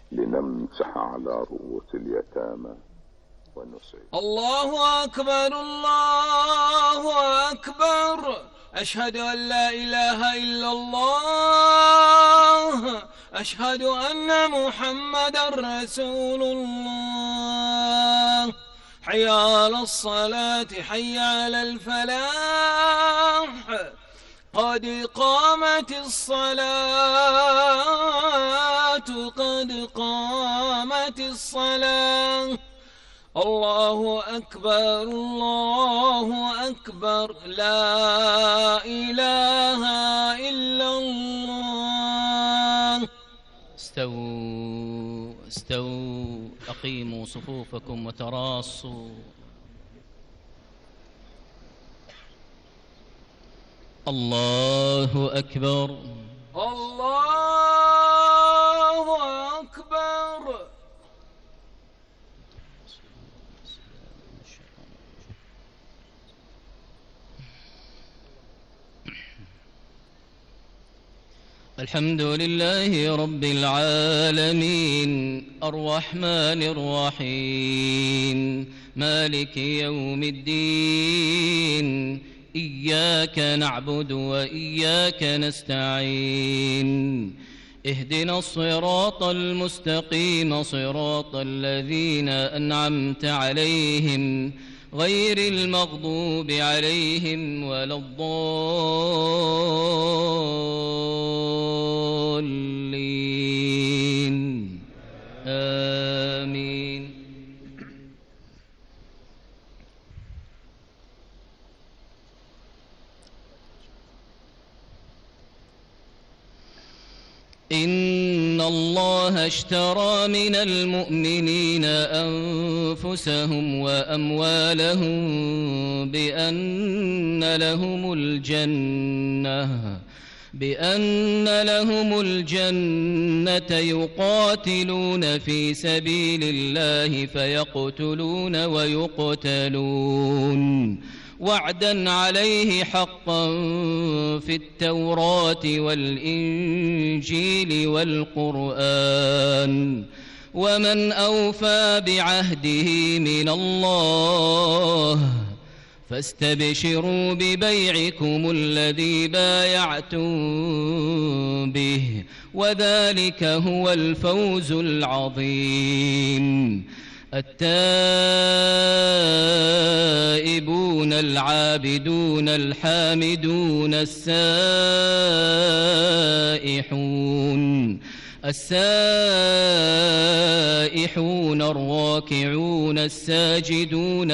لنمسح على رؤوس اليتامى ونسعد. الله أكبر الله أكبر، أشهد أن لا إله إلا الله، أشهد أن محمدا رسول الله. حي على الصلاة حي على الفلاح، قد قامت الصلاة قد قامت الصلاة. الله أكبر الله أكبر، لا إله إلا الله. استووا استووا، أقيموا صفوفكم وتراصوا. الله أكبر الله أكبر. الحمد لله رب العالمين، الرحمن الرحيم، مالك يوم الدين، إياك نعبد وإياك نستعين، اهدنا الصراط المستقيم، صراط الذين أنعمت عليهم غير المغضوب عليهم ولا الضالين، آمين. إن الله اشترى من المؤمنين أنفسهم وأموالهم بأن لهم الجنة يقاتلون في سبيل الله فيقتلون ويقتلون، وعدا عليه حقا في التوراة والإنجيل والقرآن، ومن أوفى بعهده من الله فاستبشروا ببيعكم الذي بايعتم به، وذلك هو الفوز العظيم. التائبون العابدون الحامدون السائحون الراكعون الساجدون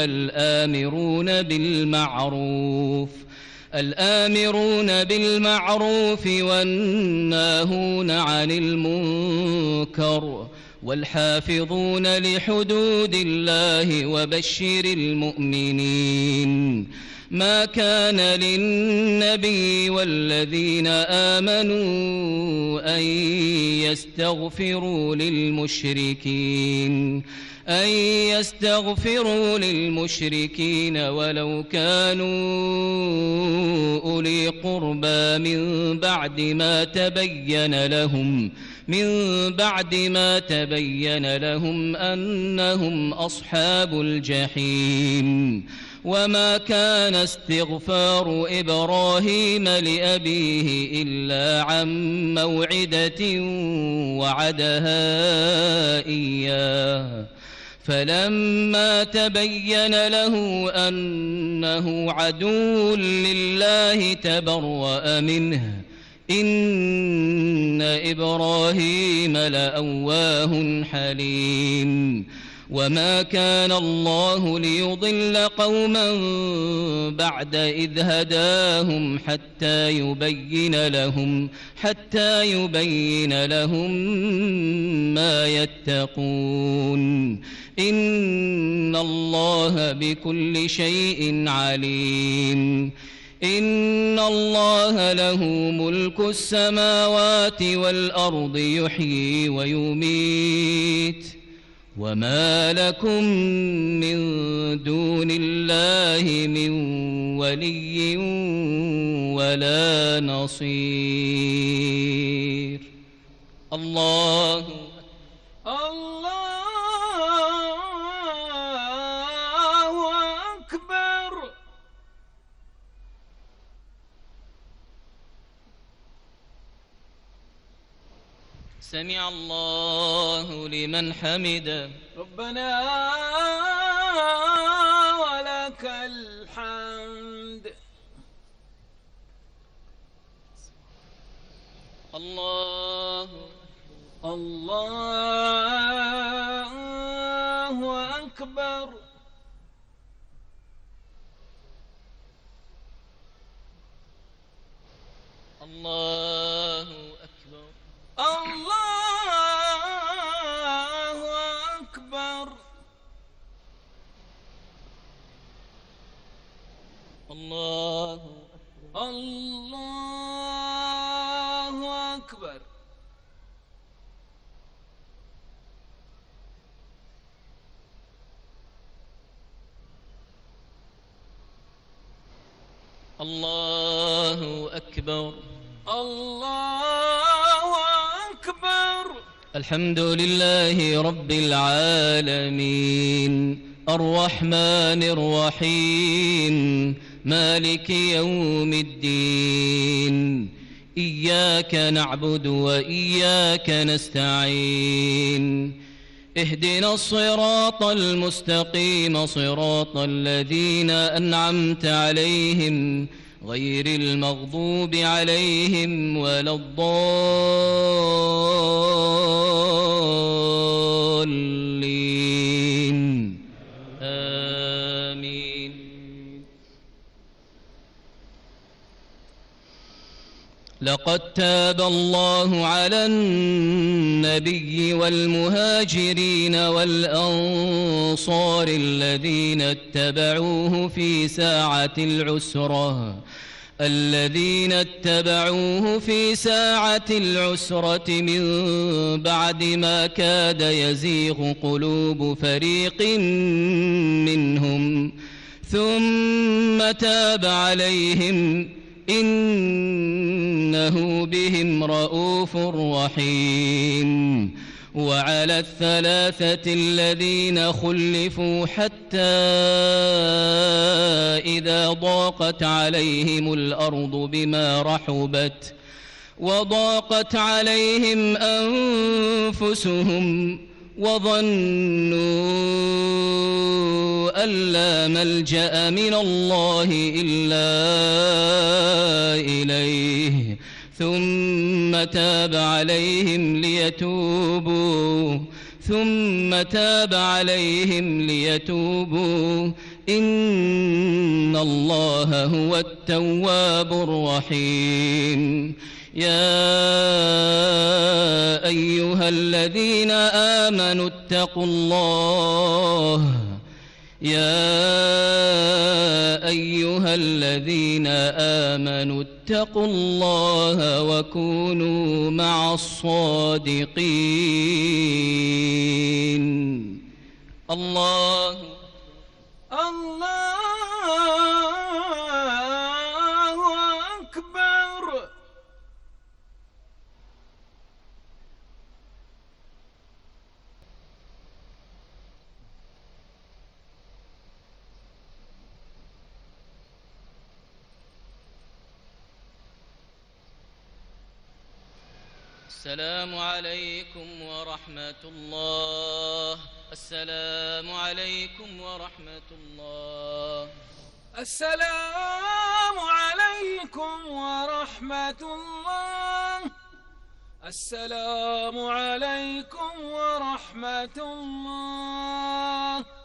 الآمرون بالمعروف والناهون عن المنكر، والحافظون لحدود الله، وبشر المؤمنين. ما كان للنبي والذين آمنوا أن يستغفروا للمشركين ولو كانوا أولي قربى من بعد ما تبين لهم أنهم أصحاب الجحيم. وما كان استغفار إبراهيم لأبيه إلا عن موعدة وعدها إياه، فلما تبين له أنه عدو لله تبرأ منه، إن إبراهيم لأواه حليم. وما كان الله ليضل قوما بعد إذ هداهم حتى يبين لهم ما يتقون، إن الله بكل شيء عليم. إن الله له ملك السماوات والأرض يحيي ويميت، وما لكم من دون الله من ولي ولا نصير. الله الله أكبر. سمع الله لمن حمده. ربنا ولك الحمد. الله أكبر. الله أكبر. الله أكبر. الله أكبر. الله أكبر. الله أكبر. الحمد لله رب العالمين الرحمن الرحيم مالك يوم الدين إياك نعبد وإياك نستعين اهدنا الصراط المستقيم صراط الذين أنعمت عليهم غير المغضوب عليهم ولا الضالين آمين. لقد تاب الله على النبي والمهاجرين والأنصار الذين اتبعوه في ساعة العسرة من بعد ما كاد يزيغ قلوب فريق منهم ثم تاب عليهم إنه بهم رءوف رحيم. وعلى الثلاثة الذين خلفوا حتى إذا ضاقت عليهم الأرض بما رحبت وضاقت عليهم أنفسهم وظنوا أن لا ملجأ من الله إلا إليه ثم تاب عليهم ليتوبوا إن الله هو التواب الرحيم. يا أيها الذين آمنوا اتقوا الله وكونوا مع الصادقين. الله أكبر. السلام عليكم ورحمة الله. السلام عليكم ورحمة الله. السلام عليكم ورحمة الله. السلام عليكم ورحمة الله.